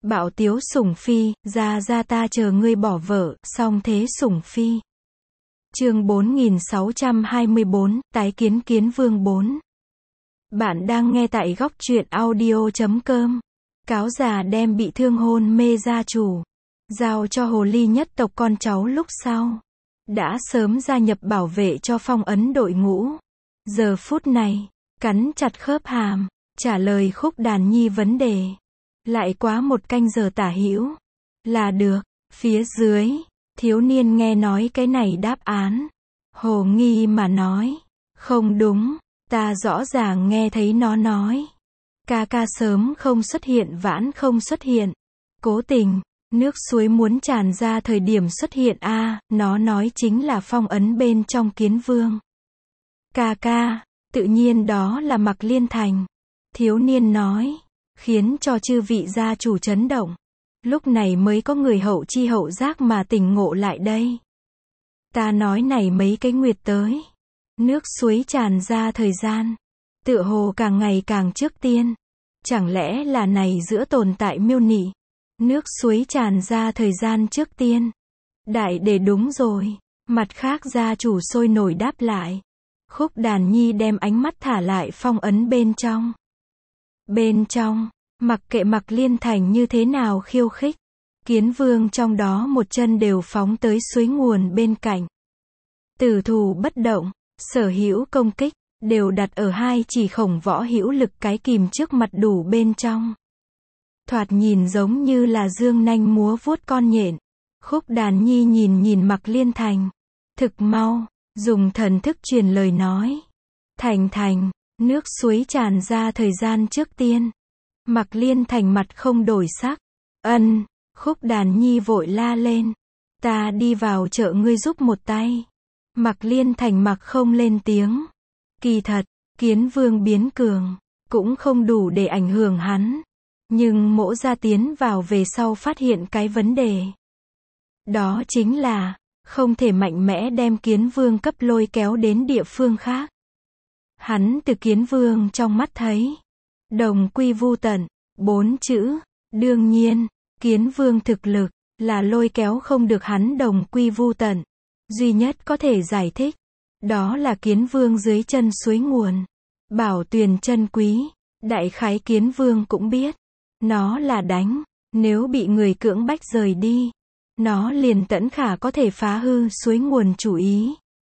Bạo tiếu sủng phi, ra ta chờ ngươi bỏ vợ, song thế sủng phi. Chương 4624, tái kiến Kiến Vương 4. Bạn đang nghe tại góc truyện audio.com. Cáo già đem bị thương hôn mê gia chủ, giao cho hồ ly nhất tộc con cháu lúc sau. Đã sớm gia nhập bảo vệ cho phong ấn đội ngũ. Giờ phút này, cắn chặt khớp hàm, trả lời Khúc Đàn Nhi vấn đề. Lại quá một canh giờ tả hữu là được. Phía dưới, thiếu niên nghe nói cái này đáp án. Hồ nghi mà nói. Không đúng, ta rõ ràng nghe thấy nó nói. Ca sớm không xuất hiện vãn không xuất hiện. Cố tình, nước suối muốn tràn ra thời điểm xuất hiện nó nói chính là phong ấn bên trong Kiến Vương. Ca, tự nhiên đó là Mặc Liên Thành. Thiếu niên nói, khiến cho chư vị gia chủ chấn động. Lúc này mới có người hậu chi hậu giác mà tỉnh ngộ lại đây. Ta nói này mấy cái nguyệt tới, nước suối tràn ra thời gian, tựa hồ càng ngày càng trước tiên. Chẳng lẽ là này giữa tồn tại miêu nị, nước suối tràn ra thời gian trước tiên. Đại để đúng rồi. Mặt khác gia chủ sôi nổi đáp lại. Khúc Đàn Nhi đem ánh mắt thả lại phong ấn bên trong. Bên trong, mặc kệ Mặc Liên Thành như thế nào khiêu khích, Kiến Vương trong đó một chân đều phóng tới suối nguồn bên cạnh. Tử thủ bất động, sở hữu công kích đều đặt ở hai chỉ khổng võ hữu lực cái kìm trước mặt đủ bên trong. Thoạt nhìn giống như là dương nanh múa vuốt con nhện. Khúc Đàn Nhi nhìn Mặc Liên Thành. Thực mau, dùng thần thức truyền lời nói. Thành, nước suối tràn ra thời gian trước tiên. Mặc Liên Thành mặt không đổi sắc. Ân, Khúc Đàn Nhi vội la lên. Ta đi vào chợ ngươi giúp một tay. Mặc Liên Thành mặc không lên tiếng. Kỳ thật, Kiến Vương biến cường, cũng không đủ để ảnh hưởng hắn. Nhưng Mỗ gia tiến vào về sau phát hiện cái vấn đề. Đó chính là, không thể mạnh mẽ đem Kiến Vương cấp lôi kéo đến địa phương khác. Hắn từ Kiến Vương trong mắt thấy, đồng quy vu tận, 4 chữ. Đương nhiên, Kiến Vương thực lực, là lôi kéo không được hắn đồng quy vu tận. Duy nhất có thể giải thích, đó là Kiến Vương dưới chân suối nguồn. Bảo tuyền chân quý, đại khái Kiến Vương cũng biết. Nó là đánh, nếu bị người cưỡng bách rời đi, nó liền tẫn khả có thể phá hư suối nguồn chủ ý.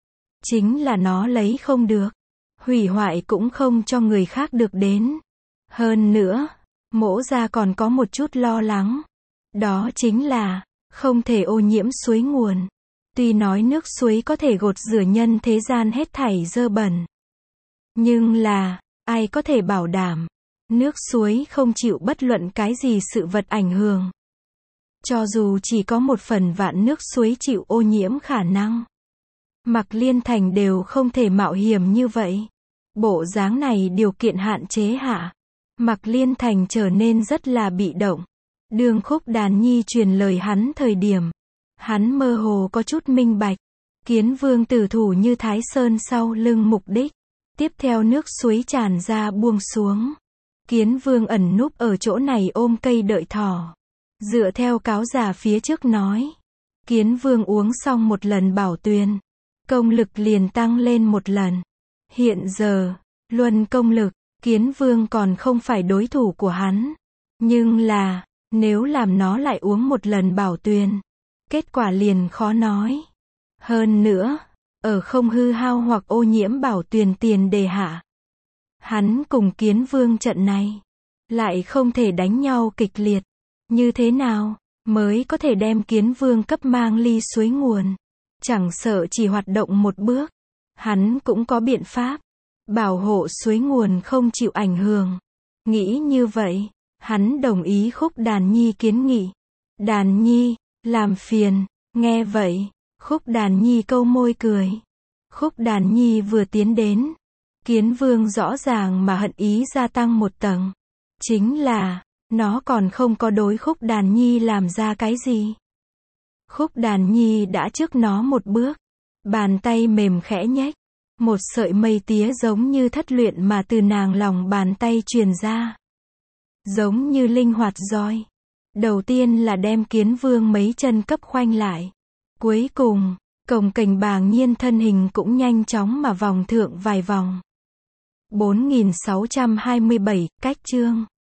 Chính là nó lấy không được, hủy hoại cũng không cho người khác được đến. Hơn nữa, Mỗ gia còn có một chút lo lắng. Đó chính là, không thể ô nhiễm suối nguồn. Tuy nói nước suối có thể gột rửa nhân thế gian hết thảy dơ bẩn. Nhưng là, ai có thể bảo đảm, nước suối không chịu bất luận cái gì sự vật ảnh hưởng. Cho dù chỉ có 1/1000 nước suối chịu ô nhiễm khả năng. Mặc Liên Thành đều không thể mạo hiểm như vậy. Bộ dáng này điều kiện hạn chế hạ. Mặc Liên Thành trở nên rất là bị động. Đường Khúc Đàn Nhi truyền lời hắn thời điểm. Hắn mơ hồ có chút minh bạch. Kiến Vương tử thủ như Thái Sơn sau lưng mục đích. Tiếp theo nước suối tràn ra buông xuống. Kiến Vương ẩn núp ở chỗ này ôm cây đợi thỏ. Dựa theo cáo già phía trước nói. Kiến Vương uống xong một lần bảo tuyền, công lực liền tăng lên một lần. Hiện giờ, luận công lực, Kiến Vương còn không phải đối thủ của hắn. Nhưng là, nếu làm nó lại uống một lần bảo tuyền, kết quả liền khó nói. Hơn nữa, ở không hư hao hoặc ô nhiễm bảo tuyền tiền đề hạ, hắn cùng Kiến Vương trận này, lại không thể đánh nhau kịch liệt. Như thế nào, mới có thể đem Kiến Vương cấp mang ly suối nguồn? Chẳng sợ chỉ hoạt động một bước, hắn cũng có biện pháp, bảo hộ suối nguồn không chịu ảnh hưởng. Nghĩ như vậy, hắn đồng ý Khúc Đàn Nhi kiến nghị. Đàn Nhi, làm phiền. Nghe vậy, Khúc Đàn Nhi câu môi cười. Khúc Đàn Nhi vừa tiến đến, Kiến Vương rõ ràng mà hận ý gia tăng một tầng. Chính là, nó còn không có đối Khúc Đàn Nhi làm ra cái gì. Khúc Đàn Nhi đã trước nó một bước. Bàn tay mềm khẽ nhếch. Một sợi mây tía giống như thất luyện mà từ nàng lòng bàn tay truyền ra. Giống như linh hoạt roi. Đầu tiên là đem Kiến Vương mấy chân cấp khoanh lại. Cuối cùng, cồng kềnh bàng nhiên thân hình cũng nhanh chóng mà vòng thượng vài vòng. 4627, cách chương